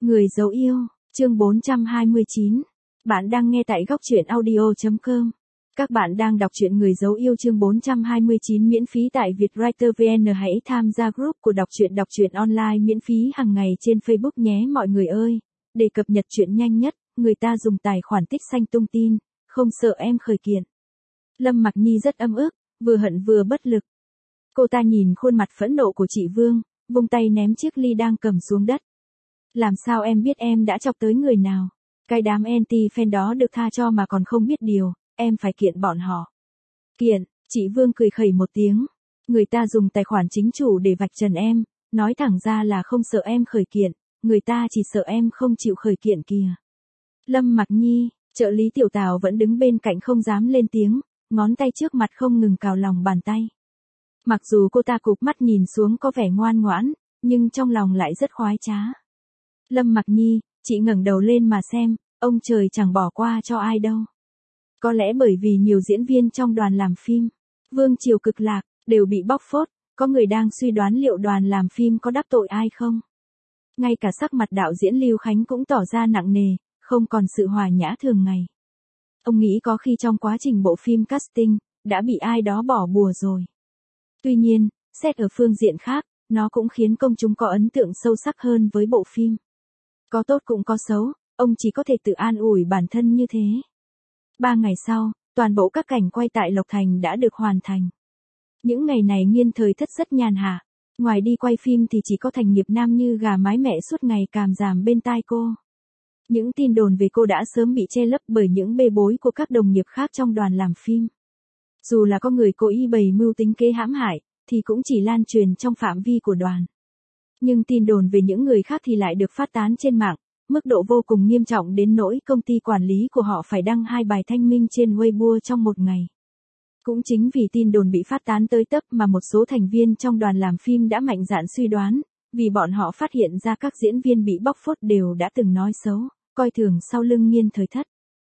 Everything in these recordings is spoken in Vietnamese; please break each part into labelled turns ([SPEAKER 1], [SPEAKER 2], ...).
[SPEAKER 1] Người dấu yêu, chương 429. Bạn đang nghe tại góc truyện audio.com. Các bạn đang đọc truyện Người dấu yêu chương 429 miễn phí tại Vietwriter VN. Hãy tham gia group của đọc truyện online miễn phí hàng ngày trên Facebook nhé mọi người ơi. Để cập nhật truyện nhanh nhất, người ta dùng tài khoản tích xanh tung tin, không sợ em khởi kiện. Lâm Mặc Nhi rất ấm ức, vừa hận vừa bất lực. Cô ta nhìn khuôn mặt phẫn nộ của chị Vương, vung tay ném chiếc ly đang cầm xuống đất. Làm sao em biết em đã chọc tới người nào? Cái đám anti-fan đó được tha cho mà còn không biết điều, em phải kiện bọn họ. Kiện, chị Vương cười khẩy một tiếng. Người ta dùng tài khoản chính chủ để vạch trần em, nói thẳng ra là không sợ em khởi kiện, người ta chỉ sợ em không chịu khởi kiện kìa. Lâm Mặc Nhi, trợ lý Tiểu Tào vẫn đứng bên cạnh không dám lên tiếng, ngón tay trước mặt không ngừng cào lòng bàn tay. Mặc dù cô ta cụp mắt nhìn xuống có vẻ ngoan ngoãn, nhưng trong lòng lại rất khoái trá. Lâm Mặc Nhi, chị ngẩng đầu lên mà xem, ông trời chẳng bỏ qua cho ai đâu. Có lẽ bởi vì nhiều diễn viên trong đoàn làm phim, Vương Triều Cực Lạc, đều bị bóc phốt, có người đang suy đoán liệu đoàn làm phim có đắc tội ai không. Ngay cả sắc mặt đạo diễn Lưu Khánh cũng tỏ ra nặng nề, không còn sự hòa nhã thường ngày. Ông nghĩ có khi trong quá trình bộ phim casting, đã bị ai đó bỏ bùa rồi. Tuy nhiên, xét ở phương diện khác, nó cũng khiến công chúng có ấn tượng sâu sắc hơn với bộ phim. Có tốt cũng có xấu, ông chỉ có thể tự an ủi bản thân như thế. 3 ngày sau, toàn bộ các cảnh quay tại Lộc Thành đã được hoàn thành. Những ngày này Nghiên Thời Thất rất nhàn hạ. Ngoài đi quay phim thì chỉ có Thành Nghiệp Nam như gà mái mẹ suốt ngày càm ràm bên tai cô. Những tin đồn về cô đã sớm bị che lấp bởi những bê bối của các đồng nghiệp khác trong đoàn làm phim. Dù là có người cố ý bày mưu tính kế hãm hại, thì cũng chỉ lan truyền trong phạm vi của đoàn. Nhưng tin đồn về những người khác thì lại được phát tán trên mạng, mức độ vô cùng nghiêm trọng đến nỗi công ty quản lý của họ phải đăng 2 bài thanh minh trên Weibo trong một ngày. Cũng chính vì tin đồn bị phát tán tới tấp mà một số thành viên trong đoàn làm phim đã mạnh dạn suy đoán, vì bọn họ phát hiện ra các diễn viên bị bóc phốt đều đã từng nói xấu, coi thường sau lưng Nghiên Thời Thất.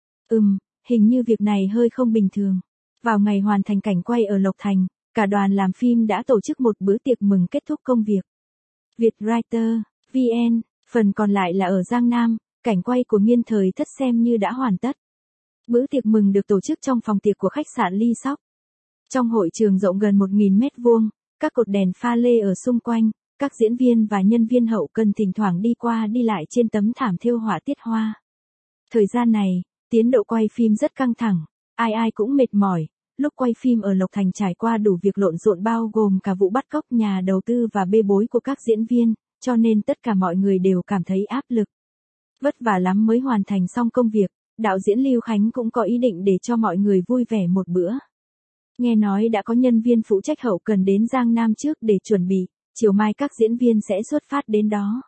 [SPEAKER 1] Hình như việc này hơi không bình thường. Vào ngày hoàn thành cảnh quay ở Lộc Thành, cả đoàn làm phim đã tổ chức một bữa tiệc mừng kết thúc công việc. Vietwriter VN, phần còn lại là ở Giang Nam, cảnh quay của Nghiên Thời Thất xem như đã hoàn tất. Bữa tiệc mừng được tổ chức trong phòng tiệc của khách sạn Ly Sóc. Trong hội trường rộng gần 1.000 mét vuông, các cột đèn pha lê ở xung quanh, các diễn viên và nhân viên hậu cần thỉnh thoảng đi qua đi lại trên tấm thảm thêu họa tiết hoa. Thời gian này, tiến độ quay phim rất căng thẳng, ai cũng mệt mỏi. Lúc quay phim ở Lộc Thành trải qua đủ việc lộn xộn bao gồm cả vụ bắt cóc nhà đầu tư và bê bối của các diễn viên, cho nên tất cả mọi người đều cảm thấy áp lực. Vất vả lắm mới hoàn thành xong công việc, đạo diễn Lưu Khánh cũng có ý định để cho mọi người vui vẻ một bữa. Nghe nói đã có nhân viên phụ trách hậu cần đến Giang Nam trước để chuẩn bị, chiều mai các diễn viên sẽ xuất phát đến đó.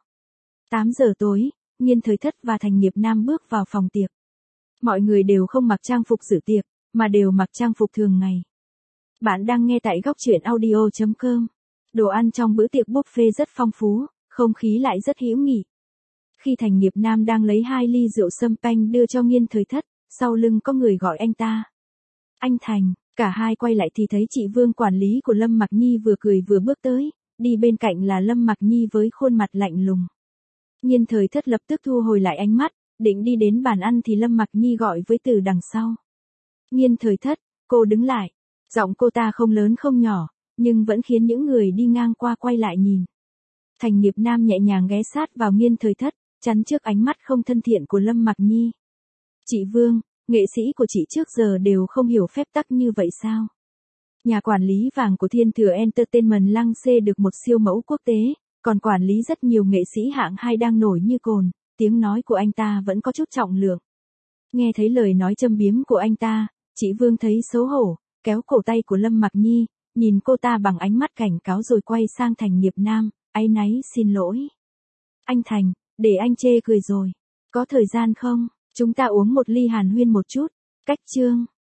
[SPEAKER 1] 8 giờ tối, Nghiên Thời Thất và Thành Nghiệp Nam bước vào phòng tiệc. Mọi người đều không mặc trang phục dự tiệc, mà đều mặc trang phục thường ngày. Bạn đang nghe tại góc truyện audio.com. Đồ ăn trong bữa tiệc buffet rất phong phú, không khí lại rất hữu nghị. Khi Thành Nghiệp Nam đang lấy 2 ly rượu sâm panh đưa cho Nghiên Thời Thất, sau lưng có người gọi anh ta. Anh Thành, cả hai quay lại thì thấy chị Vương quản lý của Lâm Mặc Nhi vừa cười vừa bước tới, đi bên cạnh là Lâm Mặc Nhi với khuôn mặt lạnh lùng. Nghiên Thời Thất lập tức thu hồi lại ánh mắt, định đi đến bàn ăn thì Lâm Mặc Nhi gọi với từ đằng sau. Nghiên Thời Thất, cô đứng lại. Giọng cô ta không lớn không nhỏ, nhưng vẫn khiến những người đi ngang qua quay lại nhìn. Thành Nghiệp Nam nhẹ nhàng ghé sát vào Nghiên Thời Thất, chắn trước ánh mắt không thân thiện của Lâm Mặc Nhi. Chị Vương, nghệ sĩ của chị trước giờ đều không hiểu phép tắc như vậy sao? Nhà quản lý vàng của Thiên Thừa Entertainment lăng xê được một siêu mẫu quốc tế, còn quản lý rất nhiều nghệ sĩ hạng 2 đang nổi như cồn, tiếng nói của anh ta vẫn có chút trọng lượng. Nghe thấy lời nói châm biếm của anh ta, chị Vương thấy xấu hổ, kéo cổ tay của Lâm Mặc Nhi, nhìn cô ta bằng ánh mắt cảnh cáo rồi quay sang Thành Nghiệp Nam, áy náy xin lỗi. Anh Thành, để anh chê cười rồi. Có thời gian không? Chúng ta uống một ly hàn huyên một chút. Cách chương.